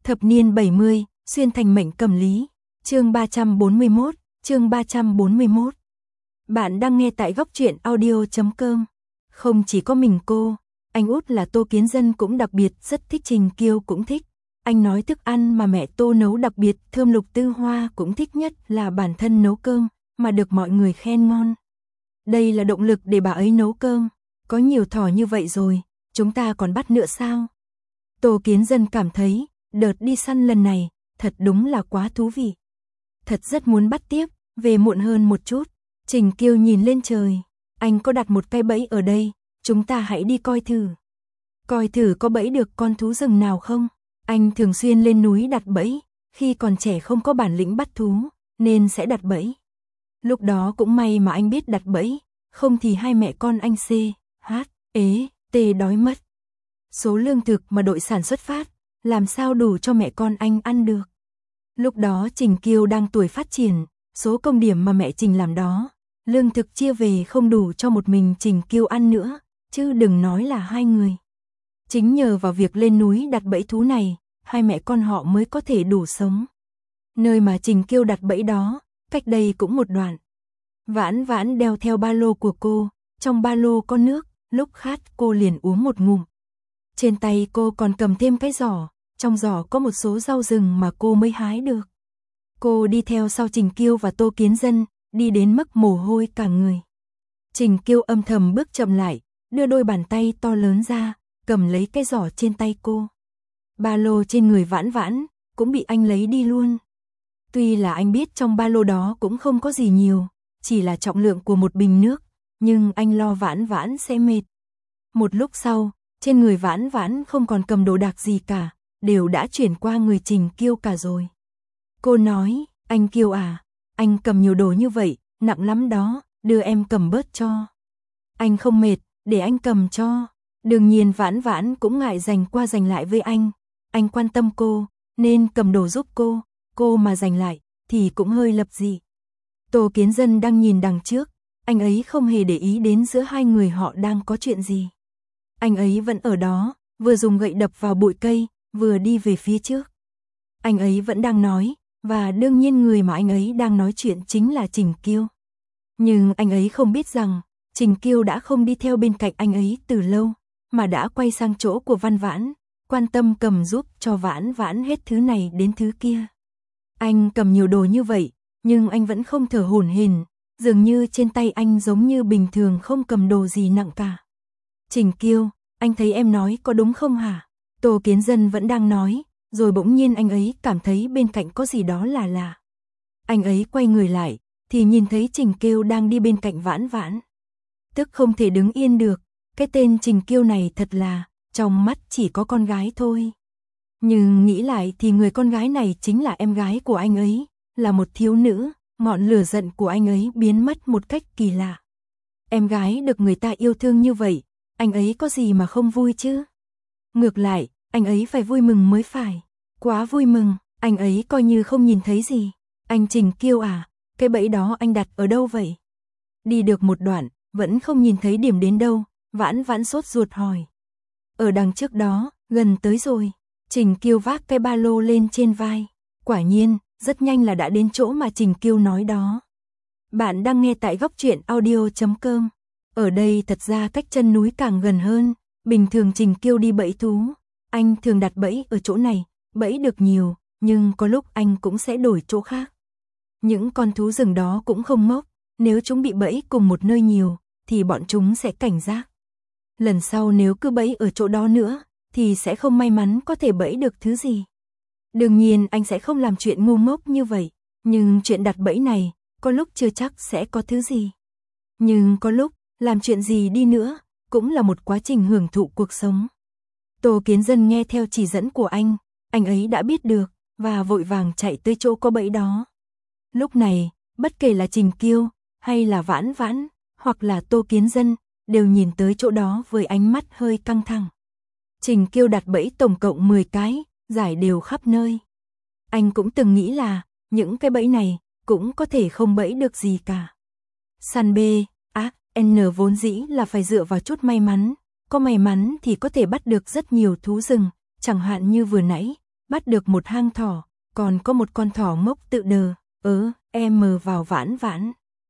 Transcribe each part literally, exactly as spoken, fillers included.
Thập niên bảy mươi, xuyên thành mệnh cầm lý. Chương ba trăm bốn mươi mốt, chương ba trăm bốn mươi mốt. Bạn đang nghe tại góc truyện audio chấm com. Không chỉ có mình cô, anh út là Tô Kiến Dân cũng đặc biệt rất thích, Trình Kiêu cũng thích. Anh nói thức ăn mà mẹ Tô nấu đặc biệt thơm, Lục Tư Hoa cũng thích nhất là bản thân nấu cơm mà được mọi người khen ngon. Đây là động lực để bà ấy nấu cơm. Có nhiều thỏ như vậy rồi, chúng ta còn bắt nữa sao? Tô Kiến Dân cảm thấy đợt đi săn lần này thật đúng là quá thú vị. Thật rất muốn bắt tiếp, về muộn hơn một chút. Trình Kiêu nhìn lên trời, anh có đặt một cái bẫy ở đây, chúng ta hãy đi coi thử. Coi thử có bẫy được con thú rừng nào không? Anh thường xuyên lên núi đặt bẫy, khi còn trẻ không có bản lĩnh bắt thú, nên sẽ đặt bẫy. Lúc đó cũng may mà anh biết đặt bẫy, không thì hai mẹ con anh C, H, ế, T đói mất. Số lương thực mà đội sản xuất phát, làm sao đủ cho mẹ con anh ăn được. Lúc đó Trình Kiêu đang tuổi phát triển, số công điểm mà mẹ Trình làm đó, lương thực chia về không đủ cho một mình Trình Kiêu ăn nữa, chứ đừng nói là hai người. Chính nhờ vào việc lên núi đặt bẫy thú này, hai mẹ con họ mới có thể đủ sống. Nơi mà Trình Kiêu đặt bẫy đó, cách đây cũng một đoạn. Vãn Vãn đeo theo ba lô của cô, trong ba lô có nước, lúc khát cô liền uống một ngụm. Trên tay cô còn cầm thêm cái giỏ, trong giỏ có một số rau rừng mà cô mới hái được. Cô đi theo sau Trình Kiêu và Tô Kiến Dân, đi đến mức mồ hôi cả người. Trình Kiêu âm thầm bước chậm lại, đưa đôi bàn tay to lớn ra, cầm lấy cái giỏ trên tay cô. Ba lô trên người Vãn Vãn cũng bị anh lấy đi luôn. Tuy là anh biết trong ba lô đó cũng không có gì nhiều, chỉ là trọng lượng của một bình nước, nhưng anh lo Vãn Vãn sẽ mệt. Một lúc sau, trên người Vãn Vãn không còn cầm đồ đạc gì cả, đều đã chuyển qua người Trình Kiêu cả rồi. Cô nói, anh Kiêu à, anh cầm nhiều đồ như vậy, nặng lắm đó, đưa em cầm bớt cho. Anh không mệt, để anh cầm cho. Đương nhiên Vãn Vãn cũng ngại giành qua giành lại với anh. Anh quan tâm cô, nên cầm đồ giúp cô, cô mà giành lại, thì cũng hơi lập dị. Tô Kiến Dân đang nhìn đằng trước, anh ấy không hề để ý đến giữa hai người họ đang có chuyện gì. Anh ấy vẫn ở đó, vừa dùng gậy đập vào bụi cây, vừa đi về phía trước. Anh ấy vẫn đang nói, và đương nhiên người mà anh ấy đang nói chuyện chính là Trình Kiêu. Nhưng anh ấy không biết rằng, Trình Kiêu đã không đi theo bên cạnh anh ấy từ lâu, mà đã quay sang chỗ của Văn Vãn, quan tâm cầm giúp cho Vãn Vãn hết thứ này đến thứ kia. Anh cầm nhiều đồ như vậy, nhưng anh vẫn không thở hổn hển, dường như trên tay anh giống như bình thường không cầm đồ gì nặng cả. Trình Kiêu, anh thấy em nói có đúng không hả? Tô Kiến Dân vẫn đang nói, rồi bỗng nhiên anh ấy cảm thấy bên cạnh có gì đó là lạ. Anh ấy quay người lại, thì nhìn thấy Trình Kiêu đang đi bên cạnh Vãn Vãn. Tức không thể đứng yên được, cái tên Trình Kiêu này thật là, trong mắt chỉ có con gái thôi. Nhưng nghĩ lại thì người con gái này chính là em gái của anh ấy, là một thiếu nữ, ngọn lửa giận của anh ấy biến mất một cách kỳ lạ. Em gái được người ta yêu thương như vậy, anh ấy có gì mà không vui chứ? Ngược lại, anh ấy phải vui mừng mới phải. Quá vui mừng, anh ấy coi như không nhìn thấy gì. Anh Trình Kiêu à, cái bẫy đó anh đặt ở đâu vậy? Đi được một đoạn, vẫn không nhìn thấy điểm đến đâu, Vãn Vãn sốt ruột hỏi. Ở đằng trước đó, gần tới rồi. Trình Kiêu vác cái ba lô lên trên vai. Quả nhiên, rất nhanh là đã đến chỗ mà Trình Kiêu nói đó. Bạn đang nghe tại góc truyện audio chấm com. Ở đây thật ra cách chân núi càng gần hơn. Bình thường Trình Kiêu đi bẫy thú, anh thường đặt bẫy ở chỗ này, bẫy được nhiều, nhưng có lúc anh cũng sẽ đổi chỗ khác. Những con thú rừng đó cũng không ngốc, nếu chúng bị bẫy cùng một nơi nhiều, thì bọn chúng sẽ cảnh giác. Lần sau nếu cứ bẫy ở chỗ đó nữa, thì sẽ không may mắn có thể bẫy được thứ gì. Đương nhiên anh sẽ không làm chuyện ngu ngốc như vậy, nhưng chuyện đặt bẫy này, có lúc chưa chắc sẽ có thứ gì. Nhưng có lúc, làm chuyện gì đi nữa, cũng là một quá trình hưởng thụ cuộc sống. Tô Kiến Dân nghe theo chỉ dẫn của anh, anh ấy đã biết được, và vội vàng chạy tới chỗ có bẫy đó. Lúc này, bất kể là Trình Kiêu, hay là Vãn Vãn, hoặc là Tô Kiến Dân, đều nhìn tới chỗ đó với ánh mắt hơi căng thẳng. Trình Kiêu đặt bẫy tổng cộng mười cái, giải đều khắp nơi. Anh cũng từng nghĩ là, những cái bẫy này, cũng có thể không bẫy được gì cả. Săn B, A, N vốn dĩ là phải dựa vào chút may mắn, có may mắn thì có thể bắt được rất nhiều thú rừng, chẳng hạn như vừa nãy, bắt được một hang thỏ, còn có một con thỏ ngốc tự đờ, ớ, em mờ vào Vãn Vãn.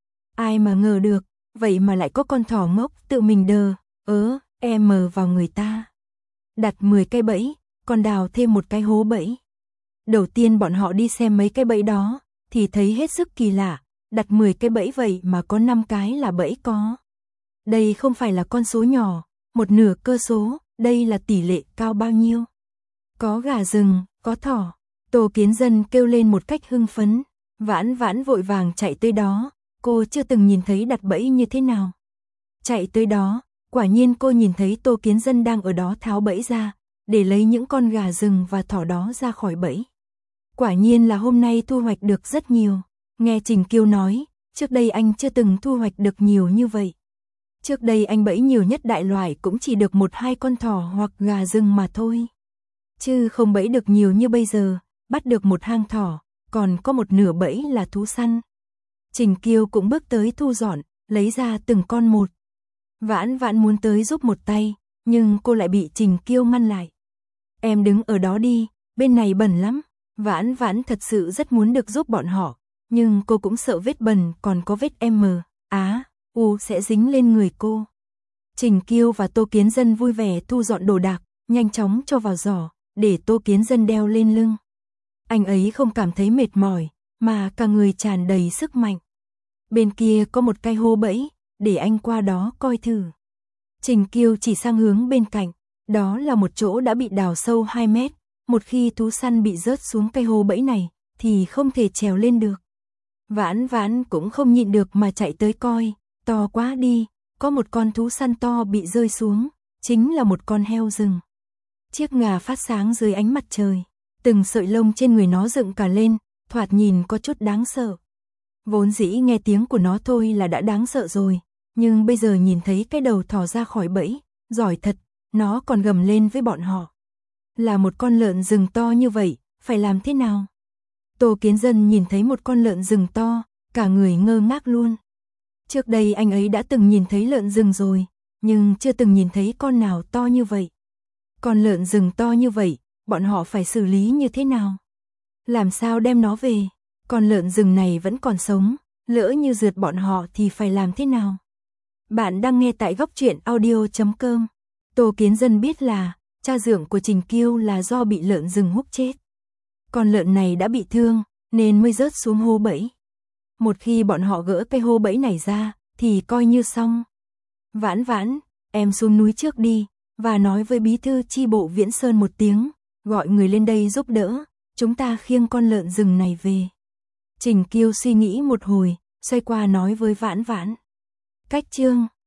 Ai mà ngờ được, vậy mà lại có con thỏ ngốc tự mình đờ, ớ, em mờ vào người ta. Đặt mười cái bẫy, còn đào thêm một cái hố bẫy. Đầu tiên bọn họ đi xem mấy cái bẫy đó, thì thấy hết sức kỳ lạ, đặt mười cái bẫy vậy mà có năm cái là bẫy có. Đây không phải là con số nhỏ, một nửa cơ số, đây là tỷ lệ cao bao nhiêu. Có gà rừng, có thỏ, Tô Kiến Dân kêu lên một cách hưng phấn, Vãn Vãn vội vàng chạy tới đó, cô chưa từng nhìn thấy đặt bẫy như thế nào. Chạy tới đó, quả nhiên cô nhìn thấy Tô Kiến Dân đang ở đó tháo bẫy ra, để lấy những con gà rừng và thỏ đó ra khỏi bẫy. Quả nhiên là hôm nay thu hoạch được rất nhiều. Nghe Trình Kiêu nói, trước đây anh chưa từng thu hoạch được nhiều như vậy. Trước đây anh bẫy nhiều nhất đại loại cũng chỉ được một hai con thỏ hoặc gà rừng mà thôi. Chứ không bẫy được nhiều như bây giờ, bắt được một hang thỏ, còn có một nửa bẫy là thú săn. Trình Kiêu cũng bước tới thu dọn, lấy ra từng con một. Vãn Vãn muốn tới giúp một tay, nhưng cô lại bị Trình Kiêu ngăn lại. Em đứng ở đó đi, bên này bẩn lắm. Vãn Vãn thật sự rất muốn được giúp bọn họ, nhưng cô cũng sợ vết bẩn còn có vết M, á, U sẽ dính lên người cô. Trình Kiêu và Tô Kiến Dân vui vẻ thu dọn đồ đạc, nhanh chóng cho vào giỏ, để Tô Kiến Dân đeo lên lưng. Anh ấy không cảm thấy mệt mỏi, mà cả người tràn đầy sức mạnh. Bên kia có một cái hố bẫy, để anh qua đó coi thử. Trình Kiêu chỉ sang hướng bên cạnh, đó là một chỗ đã bị đào sâu hai mét. Một khi thú săn bị rớt xuống cây hố bẫy này, thì không thể trèo lên được. Vãn Vãn cũng không nhịn được mà chạy tới coi, to quá đi, có một con thú săn to bị rơi xuống, chính là một con heo rừng. Chiếc ngà phát sáng dưới ánh mặt trời, từng sợi lông trên người nó dựng cả lên, thoạt nhìn có chút đáng sợ. Vốn dĩ nghe tiếng của nó thôi là đã đáng sợ rồi, nhưng bây giờ nhìn thấy cái đầu thò ra khỏi bẫy, giỏi thật, nó còn gầm lên với bọn họ. Là một con lợn rừng to như vậy, phải làm thế nào? Tô Kiến Dân nhìn thấy một con lợn rừng to, cả người ngơ ngác luôn. Trước đây anh ấy đã từng nhìn thấy lợn rừng rồi, nhưng chưa từng nhìn thấy con nào to như vậy. Con lợn rừng to như vậy, bọn họ phải xử lý như thế nào? Làm sao đem nó về? Con lợn rừng này vẫn còn sống, lỡ như rượt bọn họ thì phải làm thế nào? Bạn đang nghe tại góc truyện audio chấm com. Tô Kiến Dân biết là cha dượng của Trình Kiêu là do bị lợn rừng húc chết. Con lợn này đã bị thương, nên mới rớt xuống hố bẫy. Một khi bọn họ gỡ cái hố bẫy này ra, thì coi như xong. Vãn Vãn, em xuống núi trước đi, và nói với bí thư chi bộ Viễn Sơn một tiếng, gọi người lên đây giúp đỡ, chúng ta khiêng con lợn rừng này về. Trình Kiêu suy nghĩ một hồi, xoay qua nói với Vãn Vãn. Cách chương